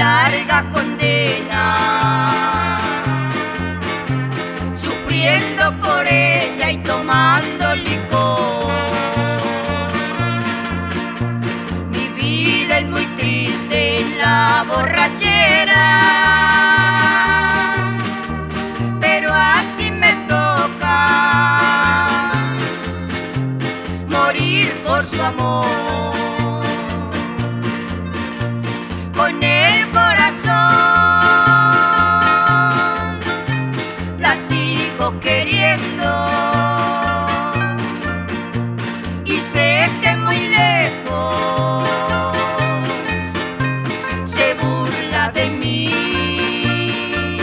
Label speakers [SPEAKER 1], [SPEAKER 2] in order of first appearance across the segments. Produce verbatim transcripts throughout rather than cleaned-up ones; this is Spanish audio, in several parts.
[SPEAKER 1] larga condena, sufriendo por ella y tomando licor. Mi vida es muy triste en la borrachera, pero así me toca morir por su amor. Con el corazón la sigo queriendo y sé que muy lejos se burla de mí,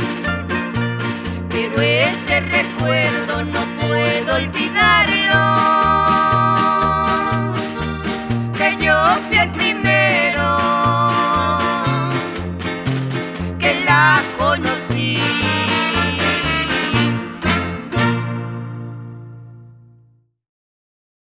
[SPEAKER 1] pero ese recuerdo no puedo olvidarlo, que yo fui el primero que la